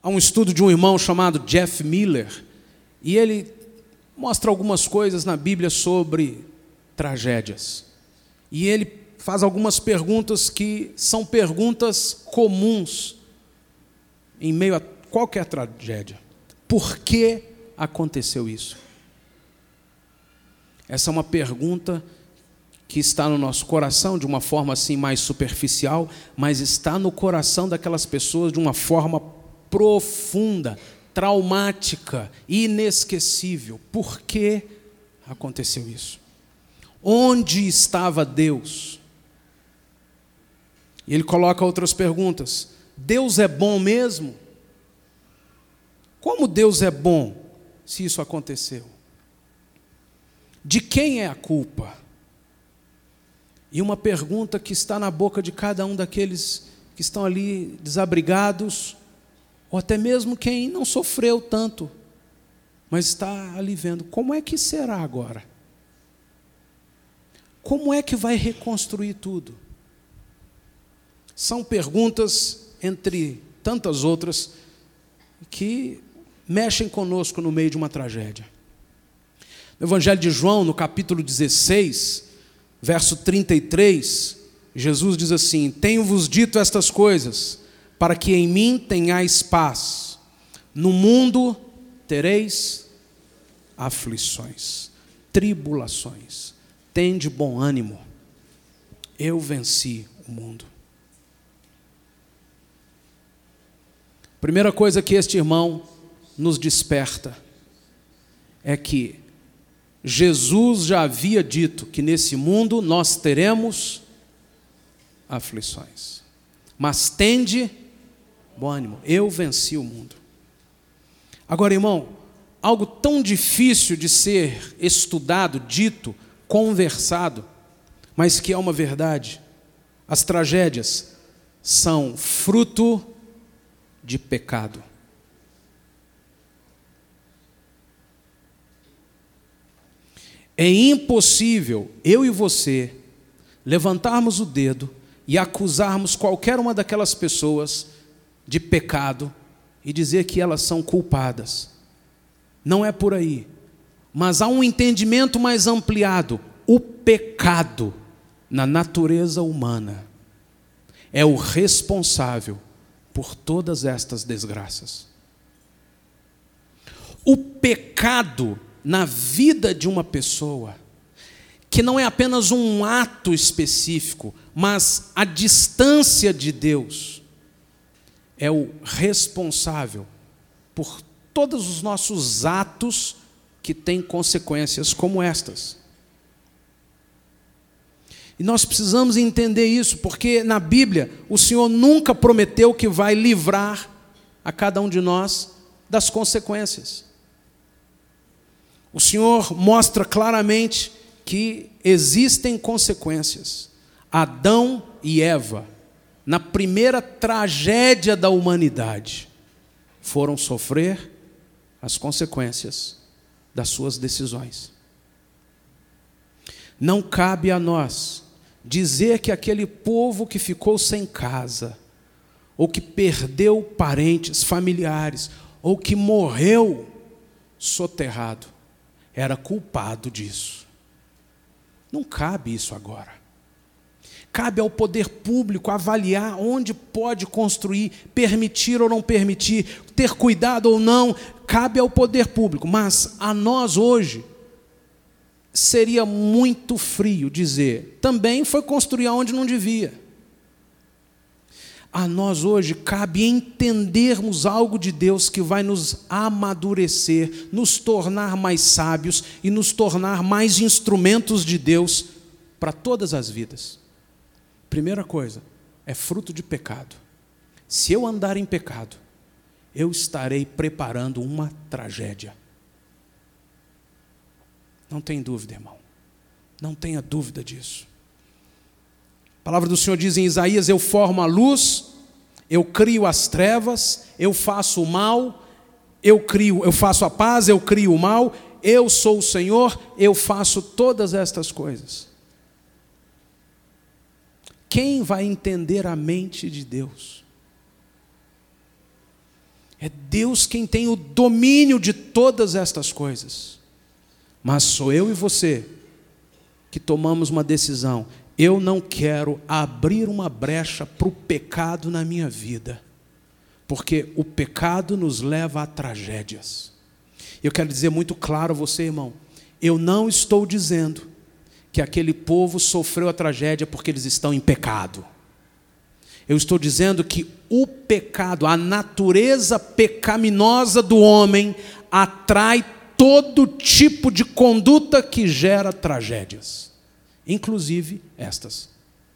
Há um estudo de um irmão chamado Jeff Miller, e ele mostra algumas coisas na Bíblia sobre tragédias. E ele faz algumas perguntas que são perguntas comuns em meio a qualquer tragédia. Por que aconteceu isso? Essa é uma pergunta que está no nosso coração de uma forma assim mais superficial, mas está no coração daquelas pessoas de uma forma profunda, traumática, inesquecível. Por que aconteceu isso? Onde estava Deus? E ele coloca outras perguntas. Deus é bom mesmo? Como Deus é bom se isso aconteceu? De quem é a culpa? E uma pergunta que está na boca de cada um daqueles que estão ali desabrigados, ou até mesmo quem não sofreu tanto, mas está ali vendo, como é que será agora? Como é que vai reconstruir tudo? São perguntas, entre tantas outras, que mexem conosco no meio de uma tragédia. No Evangelho de João, no capítulo 16, verso 33, Jesus diz assim: tenho-vos dito estas coisas, para que em mim tenhais paz. No mundo tereis aflições, tribulações. Tende bom ânimo, eu venci o mundo. Primeira coisa que este irmão nos desperta é que Jesus já havia dito que nesse mundo nós teremos aflições. Mas tende bom ânimo, eu venci o mundo. Agora, irmão, algo tão difícil de ser estudado, dito, conversado, mas que é uma verdade. As tragédias são fruto de pecado. É impossível eu e você levantarmos o dedo e acusarmos qualquer uma daquelas pessoas de pecado e dizer que elas são culpadas. Não é por aí. Mas há um entendimento mais ampliado. O pecado na natureza humana é o responsável por todas estas desgraças. O pecado na vida de uma pessoa, que não é apenas um ato específico, mas a distância de Deus, é o responsável por todos os nossos atos que têm consequências como estas. E nós precisamos entender isso, porque na Bíblia o Senhor nunca prometeu que vai livrar a cada um de nós das consequências. O Senhor mostra claramente que existem consequências. Adão e Eva, na primeira tragédia da humanidade, foram sofrer as consequências das suas decisões. Não cabe a nós dizer que aquele povo que ficou sem casa, ou que perdeu parentes, familiares, ou que morreu soterrado, era culpado disso. Não cabe isso agora. Cabe ao poder público avaliar onde pode construir, permitir ou não permitir, ter cuidado ou não, cabe ao poder público. Mas a nós hoje, seria muito frio dizer, também foi construir onde não devia. A nós hoje cabe entendermos algo de Deus que vai nos amadurecer, nos tornar mais sábios e nos tornar mais instrumentos de Deus para todas as vidas. Primeira coisa, é fruto de pecado. Se eu andar em pecado, eu estarei preparando uma tragédia. Não tem dúvida, irmão. Não tenha dúvida disso. A palavra do Senhor diz em Isaías: eu formo a luz, eu crio as trevas, eu faço o mal, eu faço a paz, eu crio o mal, eu sou o Senhor, eu faço todas estas coisas. Quem vai entender a mente de Deus? É Deus quem tem o domínio de todas estas coisas. Mas sou eu e você que tomamos uma decisão. Eu não quero abrir uma brecha para o pecado na minha vida, porque o pecado nos leva a tragédias. Eu quero dizer muito claro a você, irmão, eu não estou dizendo que aquele povo sofreu a tragédia porque eles estão em pecado. Eu estou dizendo que o pecado, a natureza pecaminosa do homem, atrai todo tipo de conduta que gera tragédias, inclusive estas.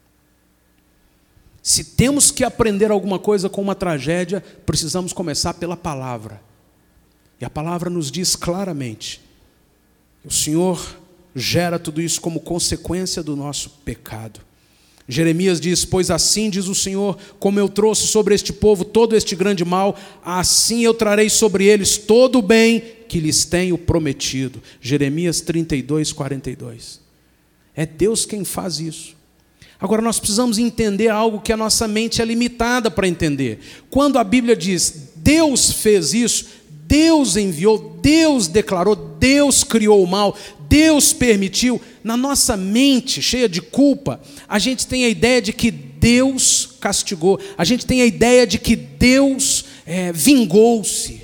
Se temos que aprender alguma coisa com uma tragédia, precisamos começar pela palavra. E a palavra nos diz claramente que o Senhor gera tudo isso como consequência do nosso pecado. Jeremias diz: pois assim diz o Senhor, como eu trouxe sobre este povo todo este grande mal, assim eu trarei sobre eles todo o bem que lhes tenho prometido. Jeremias 32, 42. É Deus quem faz isso. Agora nós precisamos entender algo que a nossa mente é limitada para entender. Quando a Bíblia diz Deus fez isso, Deus enviou, Deus declarou, Deus criou o mal, Deus permitiu, na nossa mente cheia de culpa, a gente tem a ideia de que Deus castigou, a gente tem a ideia de que Deus vingou-se.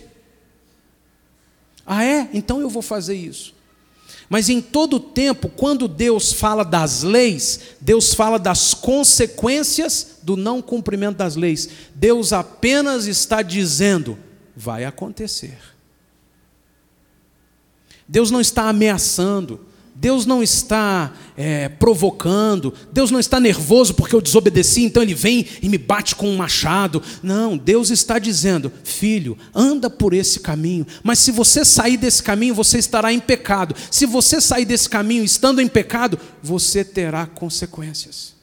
Ah é? Então eu vou fazer isso. Mas em todo tempo, quando Deus fala das leis, Deus fala das consequências do não cumprimento das leis. Deus apenas está dizendo: vai acontecer. Deus não está ameaçando, Deus não está provocando, Deus não está nervoso porque eu desobedeci, então Ele vem e me bate com um machado. Não, Deus está dizendo: filho, anda por esse caminho, mas se você sair desse caminho, você estará em pecado. Se você sair desse caminho estando em pecado, você terá consequências.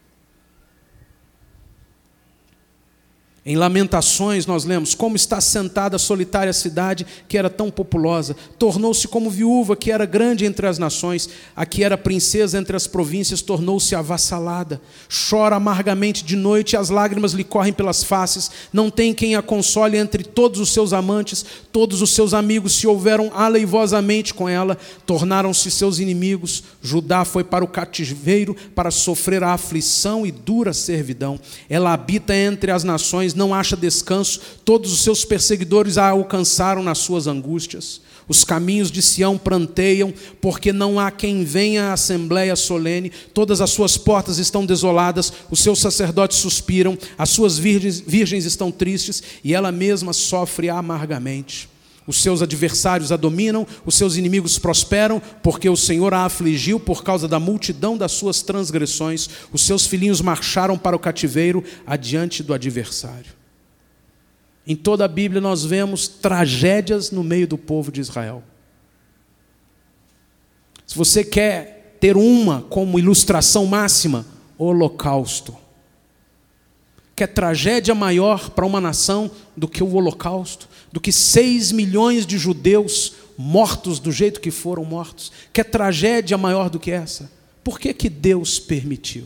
Em Lamentações nós lemos: como está sentada a solitária cidade que era tão populosa, tornou-se como viúva que era grande entre as nações, a que era princesa entre as províncias tornou-se avassalada, chora amargamente de noite e as lágrimas lhe correm pelas faces, não tem quem a console entre todos os seus amantes, todos os seus amigos se houveram aleivosamente com ela, tornaram-se seus inimigos, Judá foi para o cativeiro para sofrer a aflição e dura servidão, ela habita entre as nações, não acha descanso, todos os seus perseguidores a alcançaram nas suas angústias. Os caminhos de Sião pranteiam, porque não há quem venha à assembleia solene, todas as suas portas estão desoladas, os seus sacerdotes suspiram, as suas virgens estão tristes, e ela mesma sofre amargamente. Os seus adversários a dominam, os seus inimigos prosperam, porque o Senhor a afligiu por causa da multidão das suas transgressões. Os seus filhinhos marcharam para o cativeiro adiante do adversário. Em toda a Bíblia nós vemos tragédias no meio do povo de Israel. Se você quer ter uma como ilustração máxima, o Holocausto. Quer tragédia maior para uma nação do que o Holocausto? Do que 6 milhões de judeus mortos do jeito que foram mortos? Quer tragédia maior do que essa? Por que que Deus permitiu?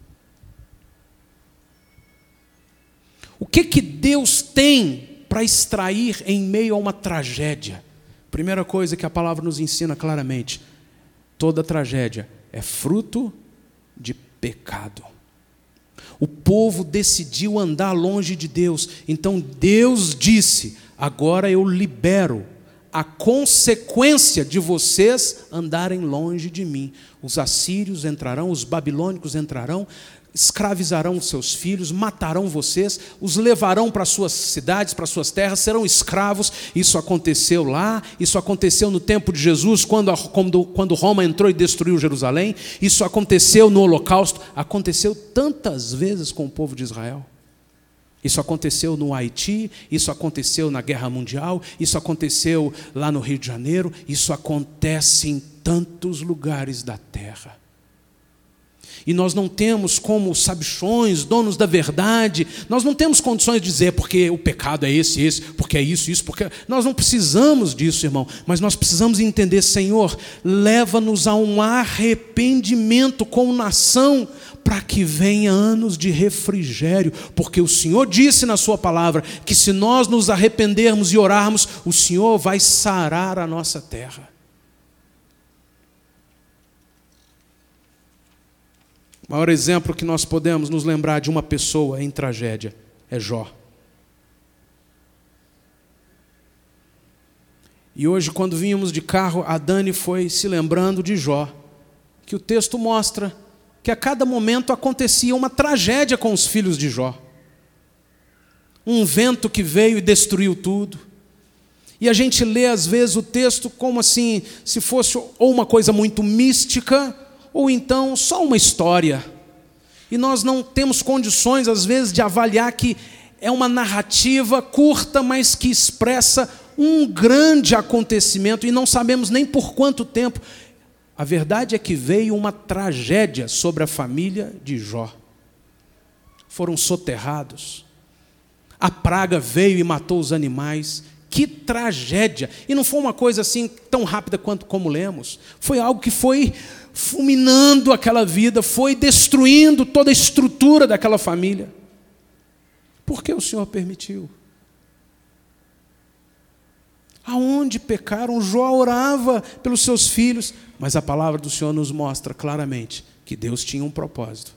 O que que Deus tem para extrair em meio a uma tragédia? Primeira coisa que a palavra nos ensina claramente: toda tragédia é fruto de pecado. O povo decidiu andar longe de Deus, então Deus disse: agora eu libero a consequência de vocês andarem longe de mim. Os assírios entrarão, os babilônicos entrarão, escravizarão os seus filhos, matarão vocês, os levarão para suas cidades, para suas terras, serão escravos. Isso aconteceu lá, isso aconteceu no tempo de Jesus, quando Roma entrou e destruiu Jerusalém, isso aconteceu no Holocausto, aconteceu tantas vezes com o povo de Israel. Isso aconteceu no Haiti, isso aconteceu na Guerra Mundial, isso aconteceu lá no Rio de Janeiro, isso acontece em tantos lugares da terra. E nós não temos como sabichões, donos da verdade, nós não temos condições de dizer porque o pecado é esse, porque é isso, porque... Nós não precisamos disso, irmão, mas nós precisamos entender: Senhor, leva-nos a um arrependimento como nação, para que venha anos de refrigério, porque o Senhor disse na sua palavra que se nós nos arrependermos e orarmos, o Senhor vai sarar a nossa terra. O maior exemplo que nós podemos nos lembrar de uma pessoa em tragédia é Jó. E hoje, quando vínhamos de carro, a Dani foi se lembrando de Jó, que o texto mostra que a cada momento acontecia uma tragédia com os filhos de Jó. Um vento que veio e destruiu tudo. E a gente lê às vezes o texto como assim, se fosse ou uma coisa muito mística, ou então só uma história. E nós não temos condições às vezes de avaliar que é uma narrativa curta, mas que expressa um grande acontecimento, e não sabemos nem por quanto tempo. A verdade é que veio uma tragédia sobre a família de Jó. Foram soterrados. A praga veio e matou os animais. Que tragédia! E não foi uma coisa assim tão rápida quanto como lemos. Foi algo que foi fulminando aquela vida, foi destruindo toda a estrutura daquela família. Por que o Senhor permitiu? Aonde pecaram? Jó orava pelos seus filhos, mas a palavra do Senhor nos mostra claramente que Deus tinha um propósito.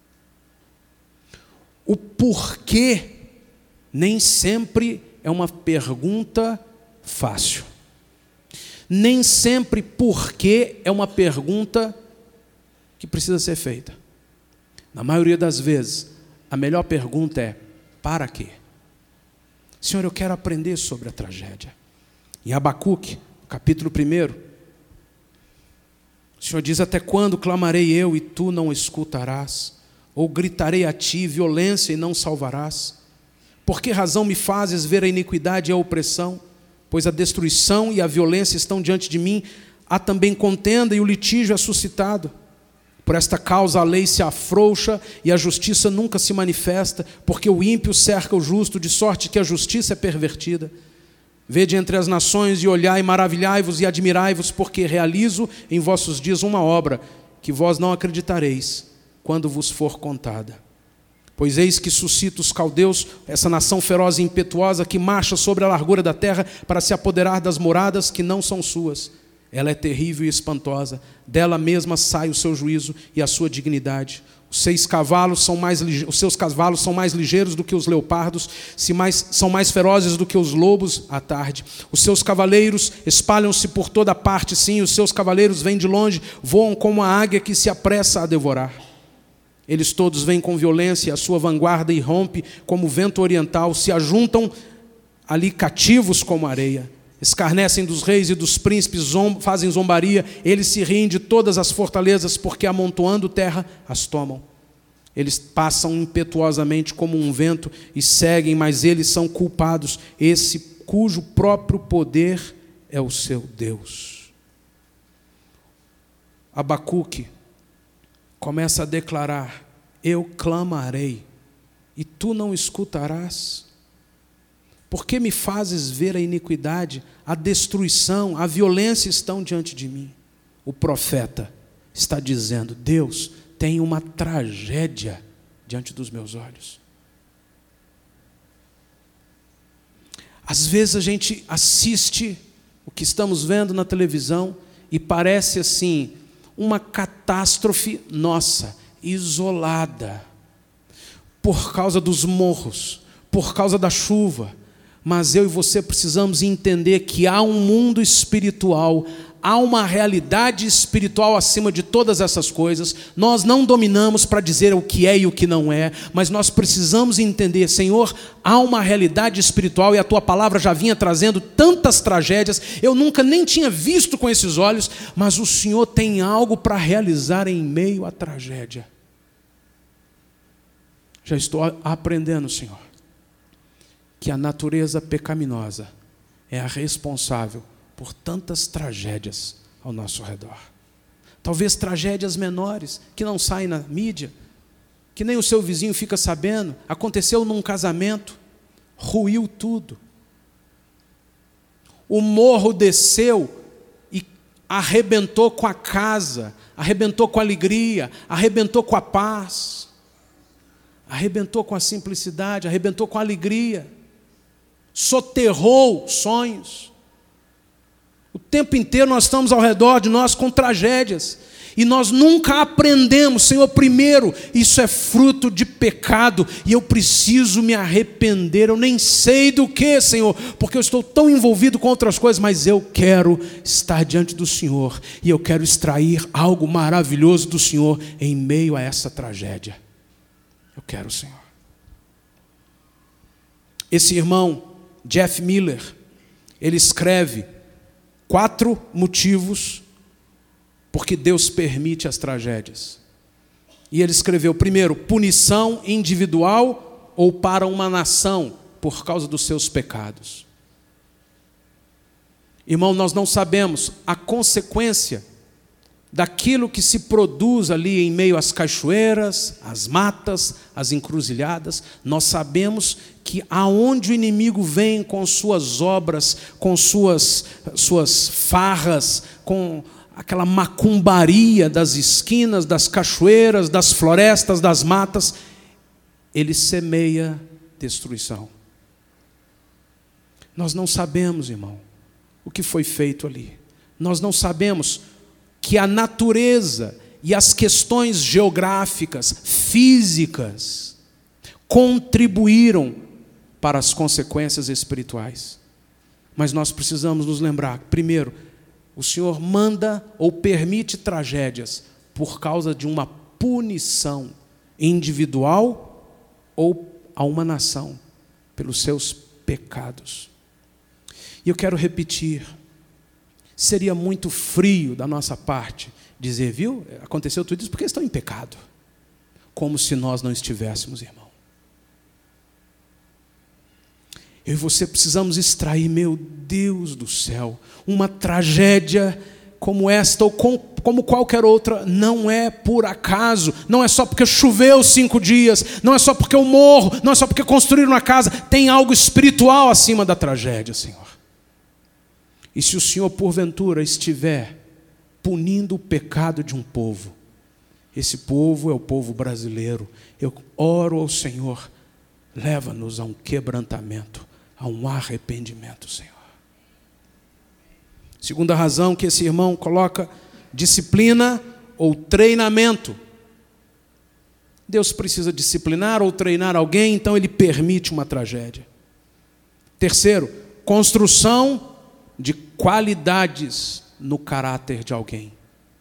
O porquê nem sempre é uma pergunta fácil. Nem sempre porquê é uma pergunta que precisa ser feita. Na maioria das vezes, a melhor pergunta é: para quê? Senhor, eu quero aprender sobre a tragédia. Em Abacuque, capítulo 1, o Senhor diz: até quando clamarei eu e tu não escutarás? Ou gritarei a ti violência e não salvarás? Por que razão me fazes ver a iniquidade e a opressão? Pois a destruição e a violência estão diante de mim, há também contenda e o litígio é suscitado. Por esta causa a lei se afrouxa e a justiça nunca se manifesta, porque o ímpio cerca o justo, de sorte que a justiça é pervertida. Vede entre as nações e olhai, maravilhai-vos e admirai-vos, porque realizo em vossos dias uma obra que vós não acreditareis quando vos for contada. Pois eis que suscita os caldeus, essa nação feroz e impetuosa que marcha sobre a largura da terra para se apoderar das moradas que não são suas. Ela é terrível e espantosa, dela mesma sai o seu juízo e a sua dignidade. Os seus cavalos são mais ligeiros do que os leopardos, são mais ferozes do que os lobos à tarde. Os seus cavaleiros espalham-se por toda parte, sim, os seus cavaleiros vêm de longe, voam como a águia que se apressa a devorar. Eles todos vêm com violência, a sua vanguarda irrompe como o vento oriental, se ajuntam ali cativos como areia. Escarnecem dos reis e dos príncipes, fazem zombaria, eles se riem de todas as fortalezas, porque amontoando terra as tomam. Eles passam impetuosamente como um vento e seguem, mas eles são culpados, esse cujo próprio poder é o seu Deus. Abacuque começa a declarar: eu clamarei e tu não escutarás. Por que me fazes ver a iniquidade, a destruição, a violência estão diante de mim? O profeta está dizendo: Deus tem uma tragédia diante dos meus olhos. Às vezes a gente assiste o que estamos vendo na televisão e parece assim, uma catástrofe nossa, isolada, por causa dos morros, por causa da chuva. Mas eu e você precisamos entender que há um mundo espiritual, há uma realidade espiritual acima de todas essas coisas. Nós não dominamos para dizer o que é e o que não é, mas nós precisamos entender: Senhor, há uma realidade espiritual, e a Tua palavra já vinha trazendo tantas tragédias, eu nunca nem tinha visto com esses olhos, mas o Senhor tem algo para realizar em meio à tragédia. Já estou aprendendo, Senhor, que a natureza pecaminosa é a responsável por tantas tragédias ao nosso redor. Talvez tragédias menores, que não saem na mídia, que nem o seu vizinho fica sabendo. Aconteceu num casamento, ruiu tudo. O morro desceu e arrebentou com a casa, arrebentou com a alegria, arrebentou com a paz, arrebentou com a simplicidade, arrebentou com a alegria, soterrou sonhos. O tempo inteiro nós estamos ao redor de nós com tragédias, e nós nunca aprendemos, Senhor, primeiro, isso é fruto de pecado, e eu preciso me arrepender, eu nem sei do que, Senhor, porque eu estou tão envolvido com outras coisas, mas eu quero estar diante do Senhor, e eu quero extrair algo maravilhoso do Senhor, em meio a essa tragédia. Eu quero, Senhor. Esse irmão, Jeff Miller, ele escreve 4 motivos porque Deus permite as tragédias. E ele escreveu, primeiro, punição individual ou para uma nação por causa dos seus pecados. Irmão, nós não sabemos a consequência daquilo que se produz ali em meio às cachoeiras, às matas, às encruzilhadas. Nós sabemos que aonde o inimigo vem com suas obras, com suas farras, com aquela macumbaria das esquinas, das cachoeiras, das florestas, das matas, ele semeia destruição. Nós não sabemos, irmão, o que foi feito ali. Nós não sabemos que a natureza e as questões geográficas, físicas, contribuíram para as consequências espirituais. Mas nós precisamos nos lembrar, primeiro, o Senhor manda ou permite tragédias por causa de uma punição individual ou a uma nação pelos seus pecados. E eu quero repetir, seria muito frio da nossa parte dizer, viu, aconteceu tudo isso porque estão em pecado, como se nós não estivéssemos, irmão. Eu e você precisamos extrair, meu Deus do céu, uma tragédia como esta ou como qualquer outra, não é por acaso, não é só porque choveu 5 dias, não é só porque eu morro, não é só porque construíram uma casa, tem algo espiritual acima da tragédia, Senhor. E se o Senhor, porventura, estiver punindo o pecado de um povo, esse povo é o povo brasileiro, eu oro ao Senhor, leva-nos a um quebrantamento, a um arrependimento, Senhor. Segunda razão que esse irmão coloca, disciplina ou treinamento. Deus precisa disciplinar ou treinar alguém, então Ele permite uma tragédia. Terceiro, construção de qualidades no caráter de alguém.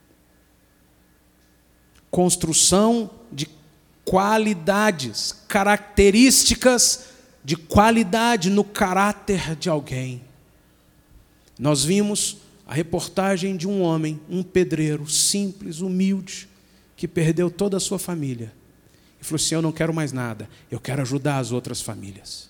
Construção de qualidades, características de qualidade no caráter de alguém. Nós vimos a reportagem de um homem, um pedreiro simples, humilde, que perdeu toda a sua família. E falou assim, eu não quero mais nada, eu quero ajudar as outras famílias.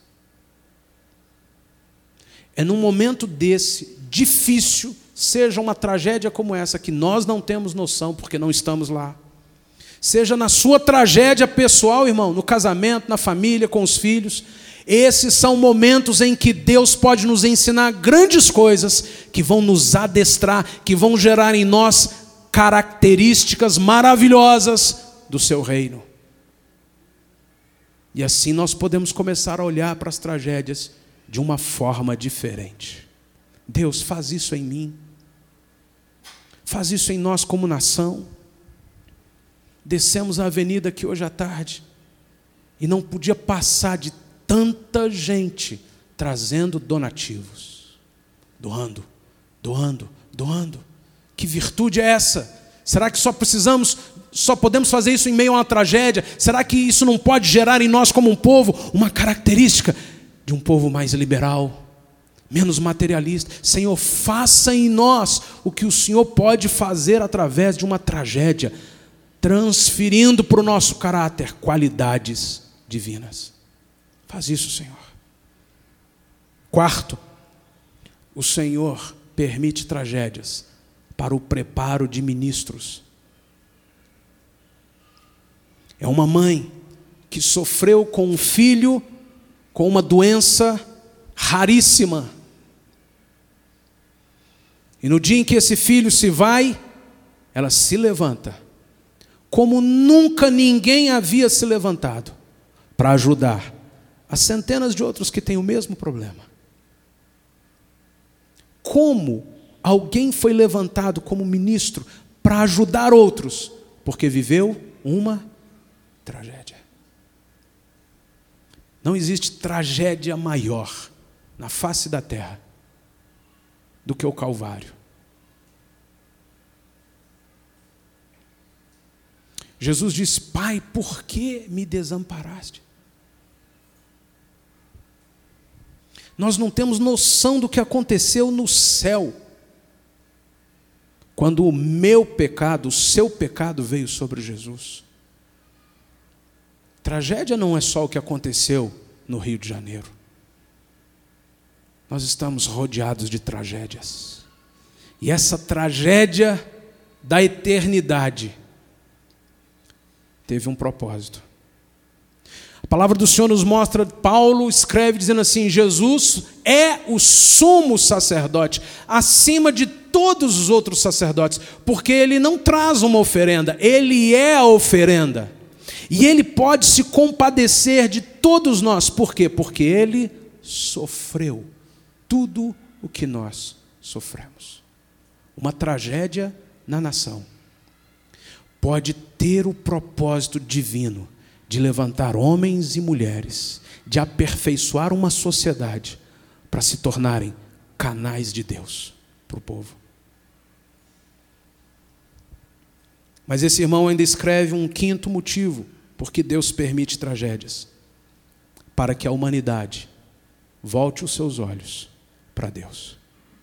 É num momento desse, difícil, seja uma tragédia como essa, que nós não temos noção, porque não estamos lá. Seja na sua tragédia pessoal, irmão, no casamento, na família, com os filhos. Esses são momentos em que Deus pode nos ensinar grandes coisas, que vão nos adestrar, que vão gerar em nós características maravilhosas do seu reino. E assim nós podemos começar a olhar para as tragédias de uma forma diferente. Deus, faz isso em mim. Faz isso em nós como nação. Descemos a avenida aqui hoje à tarde e não podia passar de tanta gente trazendo donativos. Doando. Que virtude é essa? Será que só podemos fazer isso em meio a uma tragédia? Será que isso não pode gerar em nós como um povo uma característica de um povo mais liberal, menos materialista? Senhor, faça em nós o que o Senhor pode fazer através de uma tragédia, transferindo para o nosso caráter qualidades divinas. Faz isso, Senhor. Quarto, o Senhor permite tragédias para o preparo de ministros. É uma mãe que sofreu com um filho com uma doença raríssima. E no dia em que esse filho se vai, ela se levanta, como nunca ninguém havia se levantado, para ajudar as centenas de outros que têm o mesmo problema. Como alguém foi levantado como ministro para ajudar outros? Porque viveu uma tragédia. Não existe tragédia maior na face da terra do que o Calvário. Jesus disse: Pai, por que me desamparaste? Nós não temos noção do que aconteceu no céu, quando o meu pecado, o seu pecado veio sobre Jesus. Tragédia não é só o que aconteceu no Rio de Janeiro. Nós estamos rodeados de tragédias. E essa tragédia da eternidade teve um propósito. A palavra do Senhor nos mostra, Paulo escreve dizendo assim: Jesus é o sumo sacerdote, acima de todos os outros sacerdotes, porque ele não traz uma oferenda, ele é a oferenda. E ele pode se compadecer de todos nós. Por quê? Porque ele sofreu tudo o que nós sofremos. Uma tragédia na nação pode ter o propósito divino de levantar homens e mulheres, de aperfeiçoar uma sociedade para se tornarem canais de Deus para o povo. Mas esse irmão ainda escreve um quinto motivo porque Deus permite tragédias: para que a humanidade volte os seus olhos para Deus.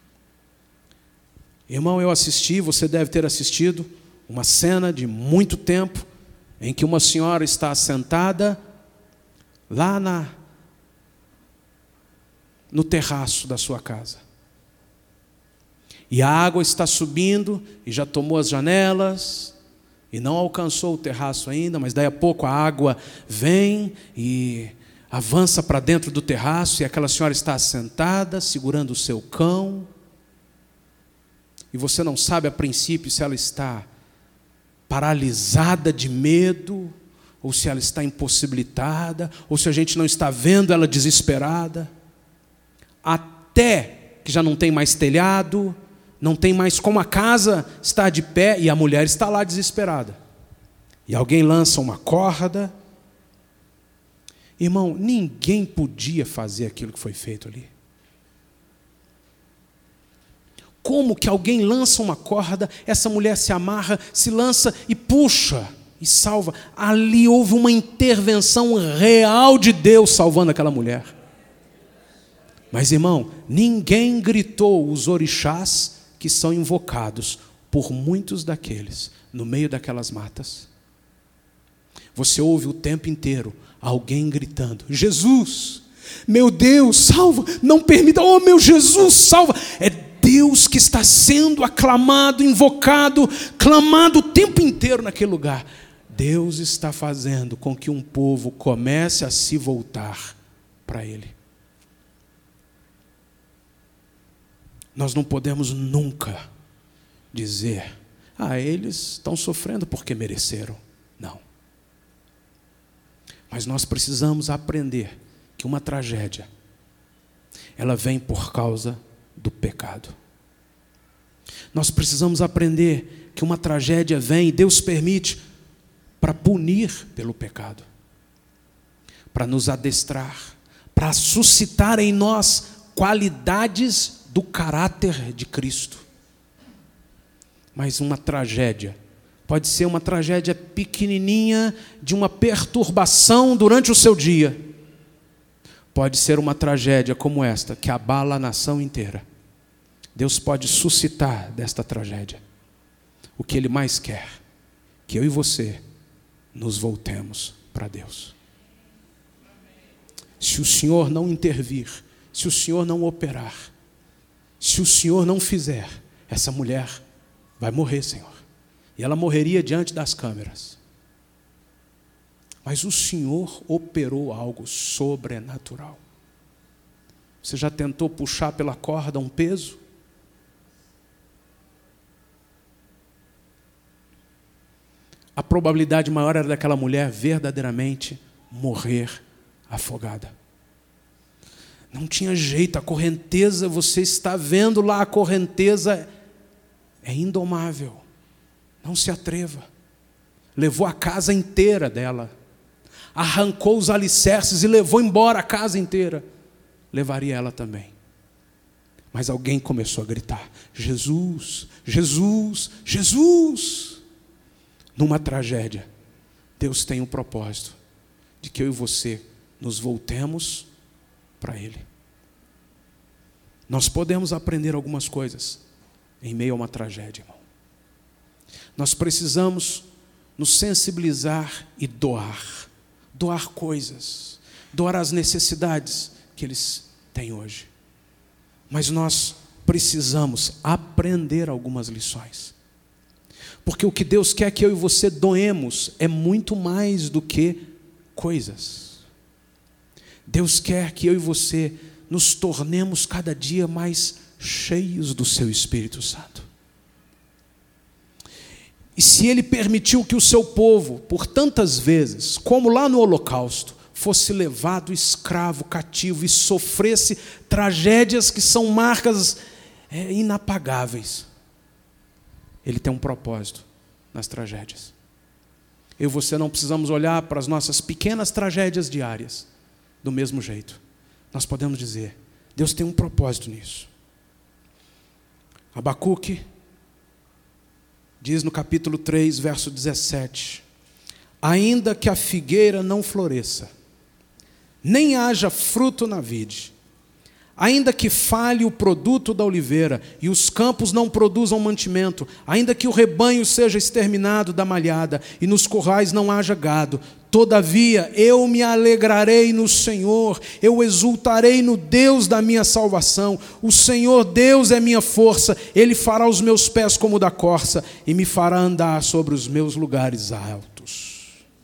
Irmão, eu assisti, você deve ter assistido, uma cena de muito tempo, em que uma senhora está sentada lá no terraço da sua casa. E a água está subindo e já tomou as janelas e não alcançou o terraço ainda, mas daí a pouco a água vem e avança para dentro do terraço, e aquela senhora está sentada, segurando o seu cão, e você não sabe a princípio se ela está paralisada de medo, ou se ela está impossibilitada, ou se a gente não está vendo ela desesperada, até que já não tem mais telhado, não tem mais como a casa estar de pé, e a mulher está lá desesperada. E alguém lança uma corda. Irmão, ninguém podia fazer aquilo que foi feito ali. Como que alguém lança uma corda, essa mulher se amarra, se lança e puxa e salva? Ali houve uma intervenção real de Deus salvando aquela mulher. Mas, irmão, ninguém gritou os orixás que são invocados por muitos daqueles no meio daquelas matas. Você ouve o tempo inteiro alguém gritando: Jesus, meu Deus, salva, não permita, oh meu Jesus, salva. É Deus que está sendo aclamado, invocado, clamado o tempo inteiro naquele lugar. Deus está fazendo com que um povo comece a se voltar para Ele. Nós não podemos nunca dizer: eles estão sofrendo porque mereceram. Não. Mas nós precisamos aprender que uma tragédia, ela vem por causa do pecado. Nós precisamos aprender que uma tragédia vem, Deus permite, para punir pelo pecado, para nos adestrar, para suscitar em nós qualidades do caráter de Cristo. Mas uma tragédia pode ser uma tragédia pequenininha, de uma perturbação durante o seu dia. Pode ser uma tragédia como esta, que abala a nação inteira. Deus pode suscitar desta tragédia o que Ele mais quer: que eu e você nos voltemos para Deus. Se o Senhor não intervir, se o Senhor não operar, se o Senhor não fizer, essa mulher vai morrer, Senhor. E ela morreria diante das câmeras. Mas o Senhor operou algo sobrenatural. Você já tentou puxar pela corda um peso? a probabilidade maior era daquela mulher verdadeiramente morrer afogada. Não tinha jeito, a correnteza, você está vendo lá, a correnteza é indomável. Não se atreva. Levou a casa inteira dela. Arrancou os alicerces e levou embora a casa inteira. Levaria ela também. Mas alguém começou a gritar: Jesus, Jesus, Jesus. Numa tragédia, Deus tem um propósito de que eu e você nos voltemos para Ele. Nós podemos aprender algumas coisas em meio a uma tragédia, irmão. Nós precisamos nos sensibilizar e doar coisas, doar as necessidades que eles têm hoje. Mas nós precisamos aprender algumas lições. Porque o que Deus quer que eu e você doemos é muito mais do que coisas. Deus quer que eu e você nos tornemos cada dia mais cheios do seu Espírito Santo. E se Ele permitiu que o seu povo, por tantas vezes, como lá no Holocausto, fosse levado escravo, cativo e sofresse tragédias que são marcas inapagáveis, Ele tem um propósito nas tragédias. Eu e você não precisamos olhar para as nossas pequenas tragédias diárias do mesmo jeito. Nós podemos dizer: Deus tem um propósito nisso. Abacuque diz no capítulo 3, verso 17: ainda que a figueira não floresça, nem haja fruto na vide, ainda que falhe o produto da oliveira e os campos não produzam mantimento, ainda que o rebanho seja exterminado da malhada e nos currais não haja gado, todavia eu me alegrarei no Senhor, eu exultarei no Deus da minha salvação. O Senhor Deus é minha força, Ele fará os meus pés como da corça e me fará andar sobre os meus lugares altos.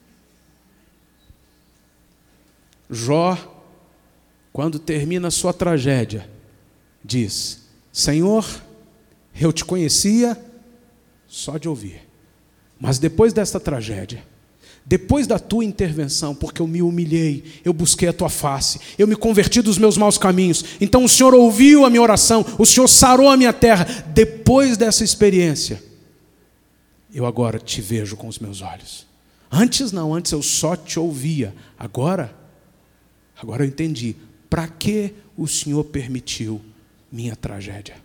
Jó, quando termina a sua tragédia, diz: Senhor, eu te conhecia só de ouvir, mas depois desta tragédia, depois da tua intervenção, porque eu me humilhei, eu busquei a tua face, eu me converti dos meus maus caminhos, então o Senhor ouviu a minha oração, o Senhor sarou a minha terra. Depois dessa experiência, eu agora te vejo com os meus olhos. Antes não, antes eu só te ouvia. Agora eu entendi para que o Senhor permitiu minha tragédia.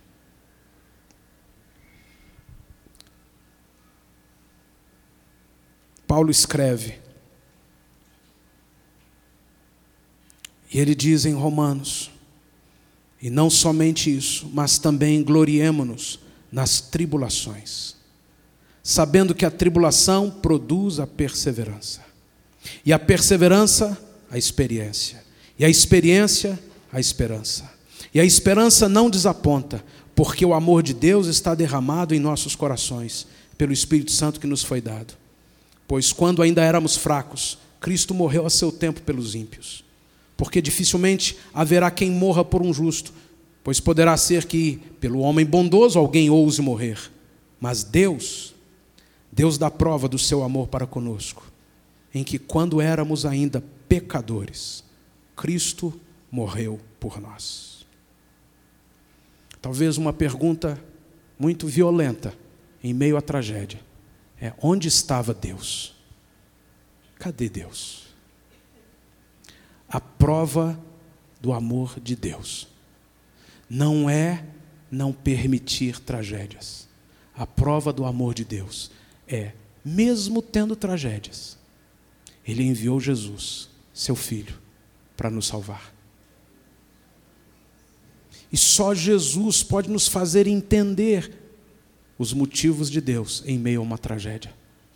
Paulo escreve, e ele diz em Romanos: e não somente isso, mas também gloriemo-nos nas tribulações, sabendo que a tribulação produz a perseverança, e a perseverança, a experiência, e a experiência, a esperança. E a esperança não desaponta, porque o amor de Deus está derramado em nossos corações, pelo Espírito Santo que nos foi dado. Pois quando ainda éramos fracos, Cristo morreu a seu tempo pelos ímpios. Porque dificilmente haverá quem morra por um justo, pois poderá ser que, pelo homem bondoso, alguém ouse morrer. Mas Deus dá prova do seu amor para conosco, em que quando éramos ainda pecadores, Cristo morreu por nós. Talvez uma pergunta muito violenta em meio à tragédia é: onde estava Deus? Cadê Deus? A prova do amor de Deus não é não permitir tragédias. A prova do amor de Deus é, mesmo tendo tragédias, Ele enviou Jesus, seu Filho, para nos salvar. E só Jesus pode nos fazer entender os motivos de Deus em meio a uma tragédia.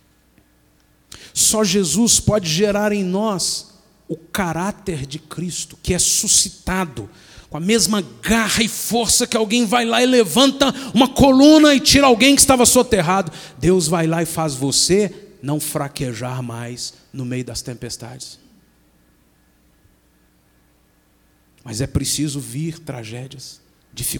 Só Jesus pode gerar em nós o caráter de Cristo, que é suscitado com a mesma garra e força que alguém vai lá e levanta uma coluna e tira alguém que estava soterrado. Deus vai lá e faz você não fraquejar mais no meio das tempestades. Mas é preciso vir tragédias,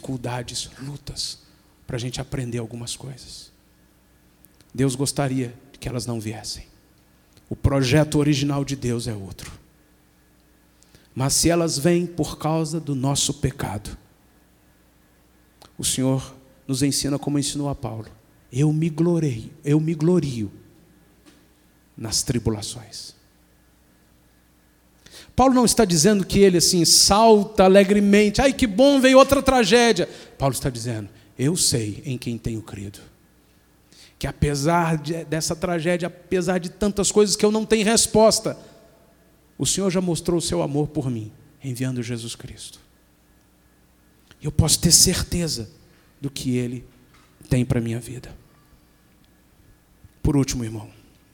dificuldades, lutas, para a gente aprender algumas coisas. Deus gostaria que elas não viessem. O projeto original de Deus é outro. Mas se elas vêm por causa do nosso pecado, o Senhor nos ensina como ensinou a Paulo. Eu me glorio nas tribulações. Paulo não está dizendo que ele assim salta alegremente, ai que bom, veio outra tragédia. Paulo está dizendo, eu sei em quem tenho crido. Que apesar dessa tragédia, apesar de tantas coisas que eu não tenho resposta, o Senhor já mostrou o seu amor por mim, enviando Jesus Cristo. Eu posso ter certeza do que Ele tem para a minha vida. Por último, irmão,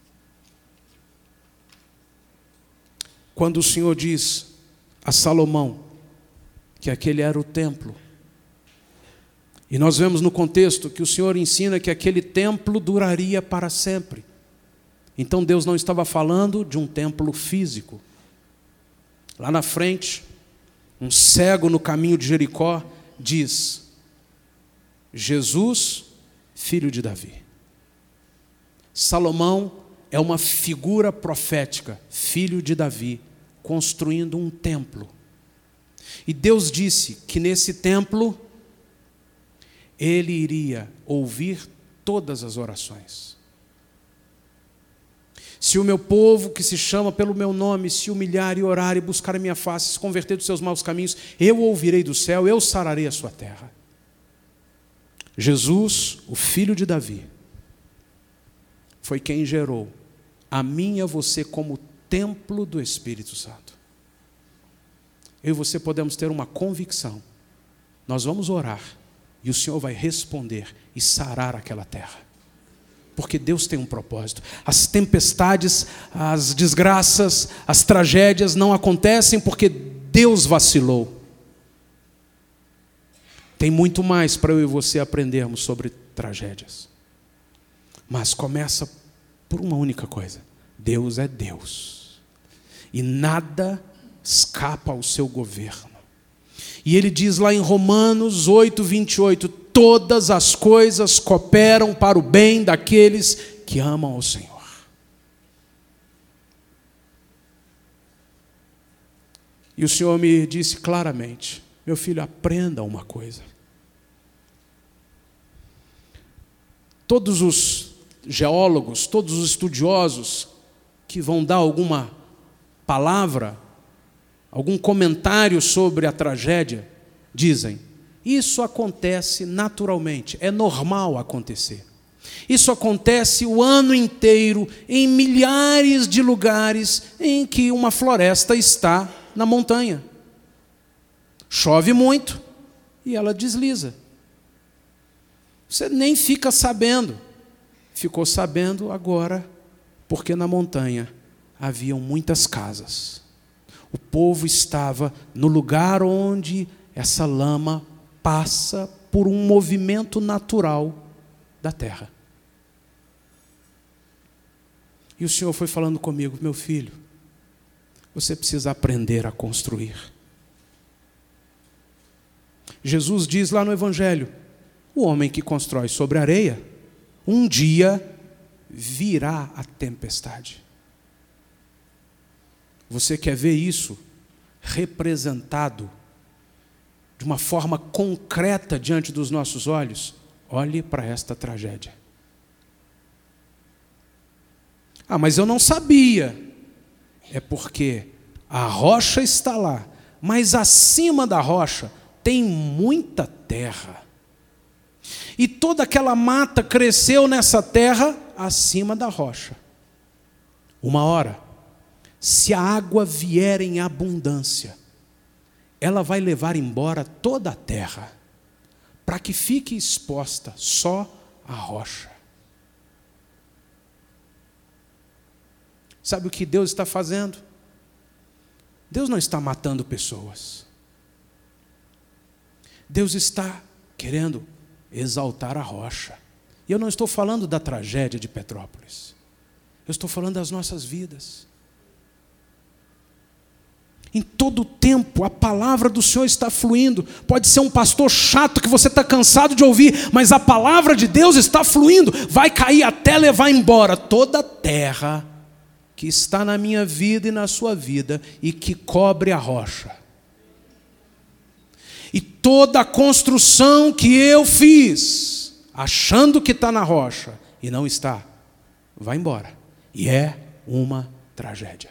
quando o Senhor diz a Salomão que aquele era o templo, e nós vemos no contexto que o Senhor ensina que aquele templo duraria para sempre. Então Deus não estava falando de um templo físico. Lá na frente, um cego no caminho de Jericó diz: Jesus, filho de Davi. Salomão é uma figura profética, filho de Davi, construindo um templo. E Deus disse que nesse templo Ele iria ouvir todas as orações. Se o meu povo, que se chama pelo meu nome, se humilhar e orar e buscar a minha face, se converter dos seus maus caminhos, eu ouvirei do céu, eu sararei a sua terra. Jesus, o filho de Davi, foi quem gerou a mim e a você como templo do Espírito Santo. Eu e você podemos ter uma convicção. Nós vamos orar e o Senhor vai responder e sarar aquela terra. Porque Deus tem um propósito. As tempestades, as desgraças, as tragédias não acontecem porque Deus vacilou. Tem muito mais para eu e você aprendermos sobre tragédias. Mas começa por uma única coisa. Deus é Deus. E nada escapa ao seu governo. E ele diz lá em Romanos 8, 28, todas as coisas cooperam para o bem daqueles que amam ao Senhor. E o Senhor me disse claramente, meu filho, aprenda uma coisa. Todos os geólogos, todos os estudiosos que vão dar alguma palavra, algum comentário sobre a tragédia, dizem, isso acontece naturalmente, é normal acontecer. Isso acontece o ano inteiro, em milhares de lugares em que uma floresta está na montanha. Chove muito e ela desliza. Você nem fica sabendo. Ficou sabendo agora, porque na montanha haviam muitas casas. O povo estava no lugar onde essa lama passa por um movimento natural da terra. E o Senhor foi falando comigo, meu filho, você precisa aprender a construir. Jesus diz lá no Evangelho, o homem que constrói sobre areia, um dia virá a tempestade. Você quer ver isso representado de uma forma concreta diante dos nossos olhos? Olhe para esta tragédia. Ah, mas eu não sabia. É porque a rocha está lá, mas acima da rocha tem muita terra. E toda aquela mata cresceu nessa terra acima da rocha. Uma hora, se a água vier em abundância, ela vai levar embora toda a terra, para que fique exposta só a rocha. Sabe o que Deus está fazendo? Deus não está matando pessoas. Deus está querendo exaltar a rocha. E eu não estou falando da tragédia de Petrópolis. Eu estou falando das nossas vidas. Em todo tempo, a palavra do Senhor está fluindo. Pode ser um pastor chato que você está cansado de ouvir, mas a palavra de Deus está fluindo. Vai cair até levar embora toda a terra que está na minha vida e na sua vida e que cobre a rocha. E toda a construção que eu fiz, achando que está na rocha e não está, vai embora. E é uma tragédia.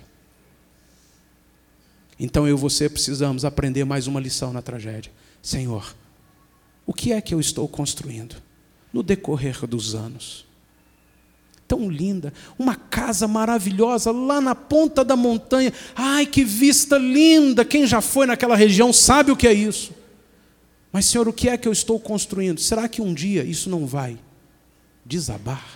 Então eu e você precisamos aprender mais uma lição na tragédia. Senhor, o que é que eu estou construindo no decorrer dos anos? Tão linda, uma casa maravilhosa lá na ponta da montanha. Ai, que vista linda! Quem já foi naquela região sabe o que é isso. Mas, Senhor, o que é que eu estou construindo? Será que um dia isso não vai desabar?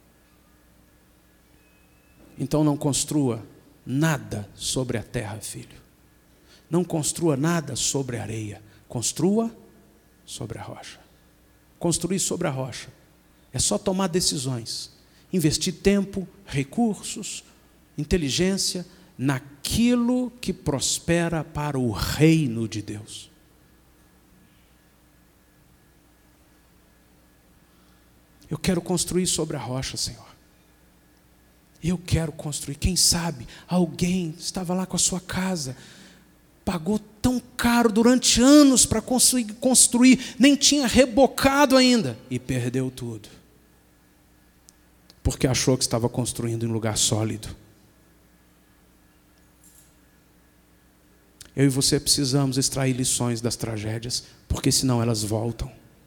Então não construa nada sobre a terra, filho. Não construa nada sobre a areia. Construa sobre a rocha. Construir sobre a rocha é só tomar decisões. Investir tempo, recursos, inteligência naquilo que prospera para o reino de Deus. Eu quero construir sobre a rocha, Senhor. Eu quero construir. Quem sabe alguém estava lá com a sua casa, pagou tão caro durante anos para conseguir construir, nem tinha rebocado ainda e perdeu tudo. Porque achou que estava construindo em lugar sólido. Eu e você precisamos extrair lições das tragédias, porque senão elas voltam.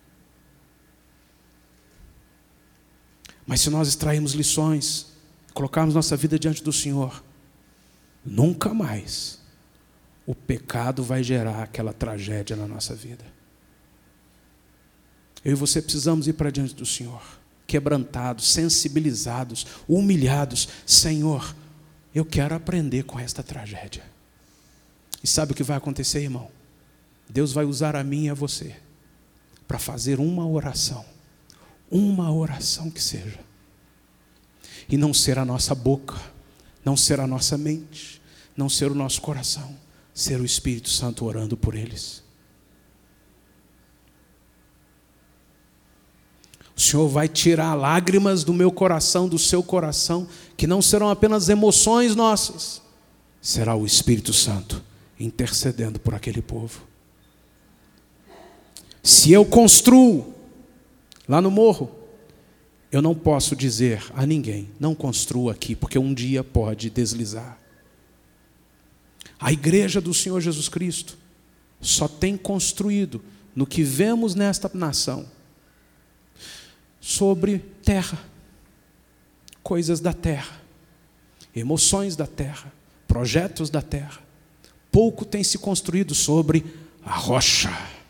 Mas se nós extrairmos lições, colocarmos nossa vida diante do Senhor, nunca mais o pecado vai gerar aquela tragédia na nossa vida. Eu e você precisamos ir para diante do Senhor, quebrantados, sensibilizados, humilhados. Senhor, eu quero aprender com esta tragédia. E sabe o que vai acontecer, irmão? Deus vai usar a mim e a você para fazer uma oração que seja. E não ser a nossa boca, não ser a nossa mente, não ser o nosso coração, ser o Espírito Santo orando por eles. O Senhor vai tirar lágrimas do meu coração, do seu coração, que não serão apenas emoções nossas, será o Espírito Santo intercedendo por aquele povo. Se eu construo lá no morro, eu não posso dizer a ninguém, não construa aqui, porque um dia pode deslizar. A igreja do Senhor Jesus Cristo só tem construído no que vemos nesta nação sobre terra, coisas da terra, emoções da terra, projetos da terra. Pouco tem se construído sobre a rocha.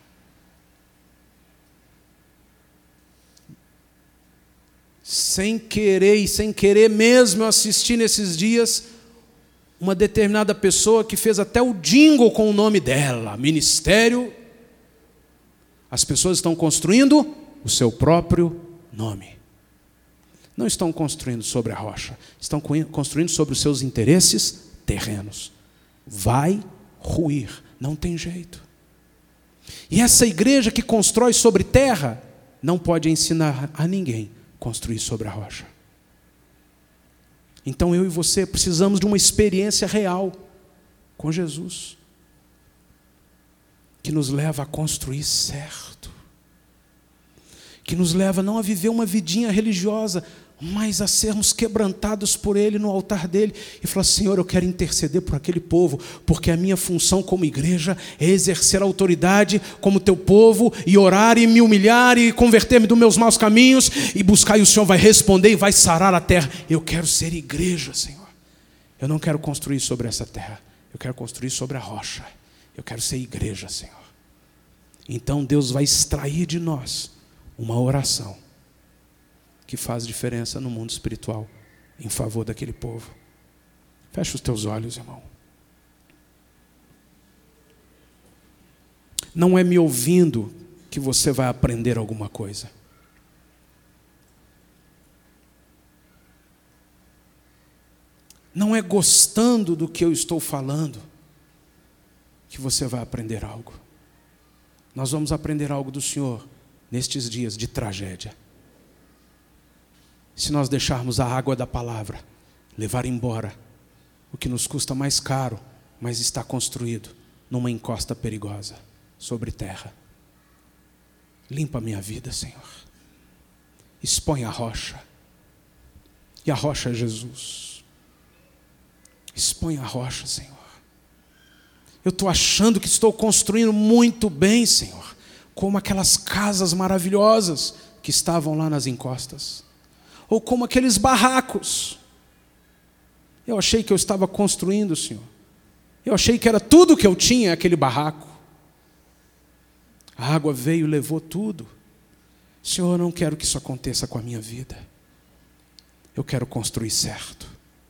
Sem querer e sem querer mesmo, eu assisti nesses dias uma determinada pessoa que fez até o jingle com o nome dela, Ministério. As pessoas estão construindo o seu próprio nome. Não estão construindo sobre a rocha, estão construindo sobre os seus interesses terrenos. Vai ruir, não tem jeito. E essa igreja que constrói sobre terra não pode ensinar a ninguém construir sobre a rocha. Então eu e você precisamos de uma experiência real com Jesus, que nos leva a construir certo, que nos leva não a viver uma vidinha religiosa, mas a sermos quebrantados por Ele no altar dEle e falar: Senhor, eu quero interceder por aquele povo, porque a minha função como igreja é exercer a autoridade como Teu povo e orar e me humilhar e converter-me dos meus maus caminhos e buscar, e o Senhor vai responder e vai sarar a terra. Eu quero ser igreja, Senhor. Eu não quero construir sobre essa terra, eu quero construir sobre a rocha. Eu quero ser igreja, Senhor. Então Deus vai extrair de nós uma oração que faz diferença no mundo espiritual em favor daquele povo. Fecha os teus olhos, irmão. Não é me ouvindo que você vai aprender alguma coisa. Não é gostando do que eu estou falando que você vai aprender algo. Nós vamos aprender algo do Senhor nestes dias de tragédia. Se nós deixarmos a água da palavra levar embora o que nos custa mais caro, mas está construído numa encosta perigosa, sobre terra. Limpa a minha vida, Senhor. Expõe a rocha. E a rocha é Jesus. Expõe a rocha, Senhor. Eu estou achando que estou construindo muito bem, Senhor, como aquelas casas maravilhosas que estavam lá nas encostas, ou como aqueles barracos. Eu achei que eu estava construindo, Senhor. Eu achei que era tudo que eu tinha, aquele barraco. A água veio e levou tudo. Senhor, eu não quero que isso aconteça com a minha vida. Eu quero construir certo.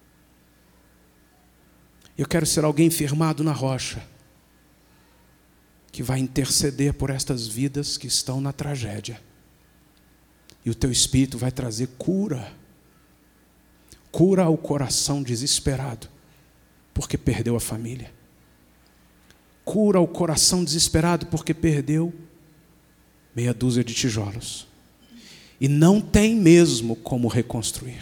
Eu quero ser alguém firmado na rocha, que vai interceder por estas vidas que estão na tragédia. E o teu Espírito vai trazer cura. Cura ao coração desesperado, porque perdeu a família. Cura ao coração desesperado, porque perdeu meia dúzia de tijolos. E não tem mesmo como reconstruir.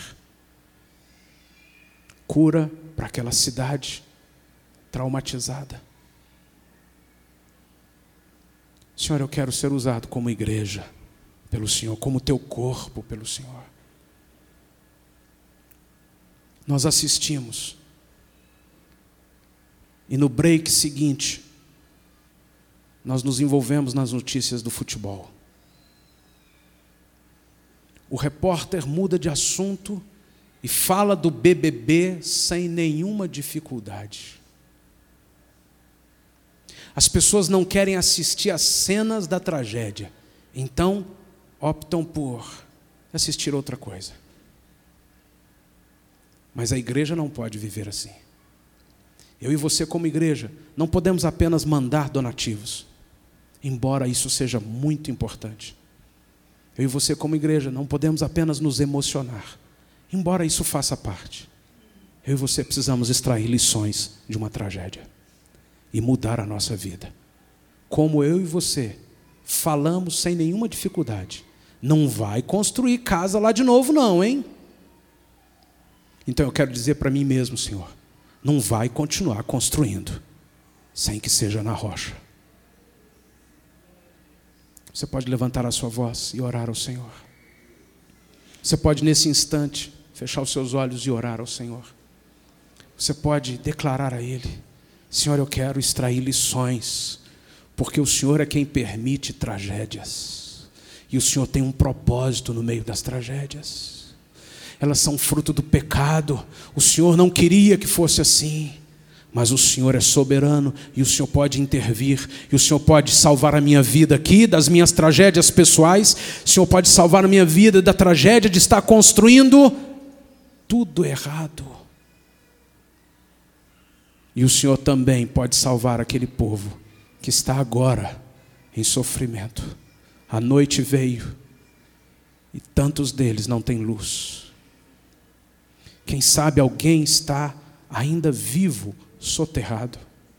Cura para aquela cidade traumatizada. Senhor, eu quero ser usado como igreja pelo Senhor, como teu corpo pelo Senhor. Nós assistimos. E no break seguinte, nós nos envolvemos nas notícias do futebol. O repórter muda de assunto e fala do BBB sem nenhuma dificuldade. As pessoas não querem assistir às cenas da tragédia, então optam por assistir outra coisa. Mas a igreja não pode viver assim. Eu e você como igreja não podemos apenas mandar donativos, embora isso seja muito importante. Eu e você como igreja não podemos apenas nos emocionar, embora isso faça parte. Eu e você precisamos extrair lições de uma tragédia e mudar a nossa vida. Como eu e você falamos sem nenhuma dificuldade, não vai construir casa lá de novo não, hein? Então eu quero dizer para mim mesmo, Senhor, não vai continuar construindo sem que seja na rocha. Você pode levantar a sua voz e orar ao Senhor. Você pode nesse instante fechar os seus olhos e orar ao Senhor. Você pode declarar a Ele: Senhor, eu quero extrair lições, porque o Senhor é quem permite tragédias. E o Senhor tem um propósito no meio das tragédias. Elas são fruto do pecado. O Senhor não queria que fosse assim, mas o Senhor é soberano e o Senhor pode intervir, e o Senhor pode salvar a minha vida aqui das minhas tragédias pessoais. O Senhor pode salvar a minha vida da tragédia de estar construindo tudo errado. E o Senhor também pode salvar aquele povo que está agora em sofrimento. A noite veio e tantos deles não têm luz. Quem sabe alguém está ainda vivo, soterrado.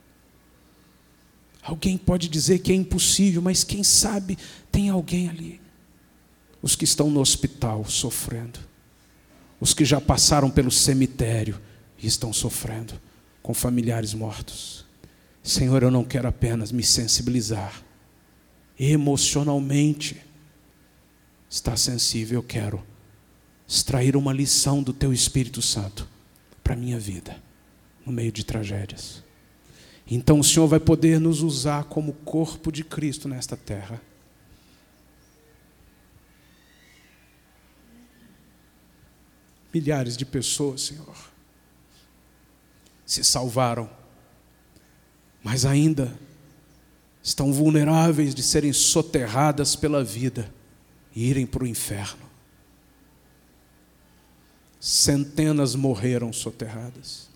Alguém pode dizer que é impossível, mas quem sabe tem alguém ali. Os que estão no hospital sofrendo. Os que já passaram pelo cemitério e estão sofrendo com familiares mortos. Senhor, eu não quero apenas me sensibilizar emocionalmente. Está sensível, eu quero extrair uma lição do Teu Espírito Santo para a minha vida, no meio de tragédias. Então o Senhor vai poder nos usar como corpo de Cristo nesta terra. Milhares de pessoas, Senhor, se salvaram, mas ainda estão vulneráveis de serem soterradas pela vida e irem para o inferno. Centenas morreram soterradas.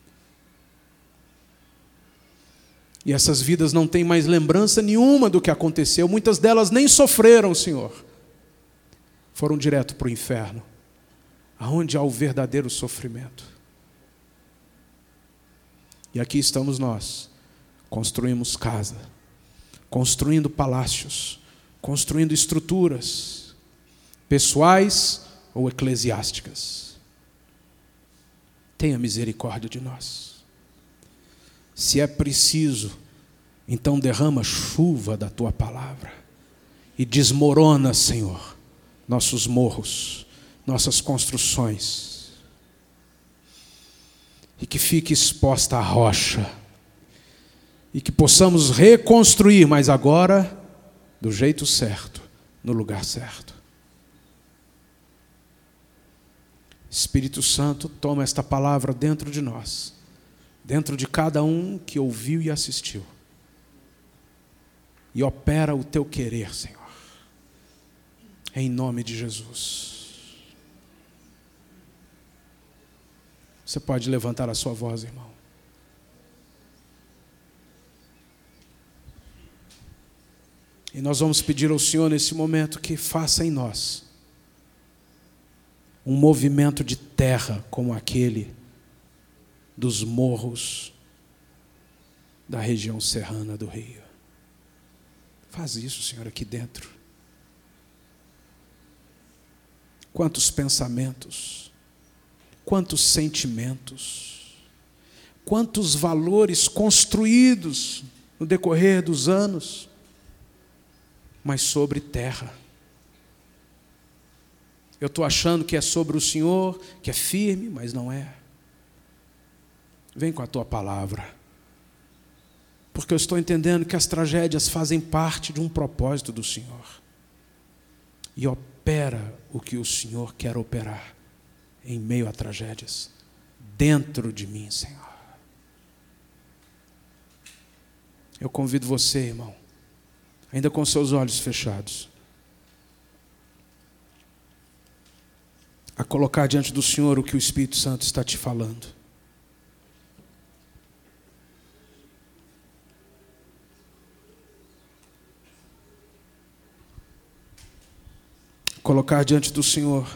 E essas vidas não têm mais lembrança nenhuma do que aconteceu. Muitas delas nem sofreram, Senhor. Foram direto para o inferno, aonde há o verdadeiro sofrimento. E aqui estamos nós, construímos casa, construindo palácios, construindo estruturas, pessoais ou eclesiásticas. Tenha misericórdia de nós. Se é preciso, então derrama chuva da tua palavra e desmorona, Senhor, nossos morros, nossas construções, e que fique exposta a rocha, e que possamos reconstruir, mas agora do jeito certo, no lugar certo. Espírito Santo, toma esta palavra dentro de nós, dentro de cada um que ouviu e assistiu, e opera o teu querer, Senhor, em nome de Jesus. Você pode levantar a sua voz, irmão. E nós vamos pedir ao Senhor nesse momento que faça em nós um movimento de terra como aquele dos morros da região serrana do Rio. Faz isso, Senhor, aqui dentro. Quantos pensamentos, quantos sentimentos, quantos valores construídos no decorrer dos anos, mas sobre terra. Eu estou achando que é sobre o Senhor, que é firme, mas não é. Vem com a tua palavra, porque eu estou entendendo que as tragédias fazem parte de um propósito do Senhor, e opera o que o Senhor quer operar em meio a tragédias, dentro de mim, Senhor. Eu convido você, irmão, ainda com seus olhos fechados, a colocar diante do Senhor o que o Espírito Santo está te falando. Colocar diante do Senhor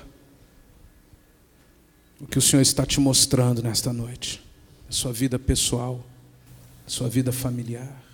o que o Senhor está te mostrando nesta noite, a sua vida pessoal, a sua vida familiar.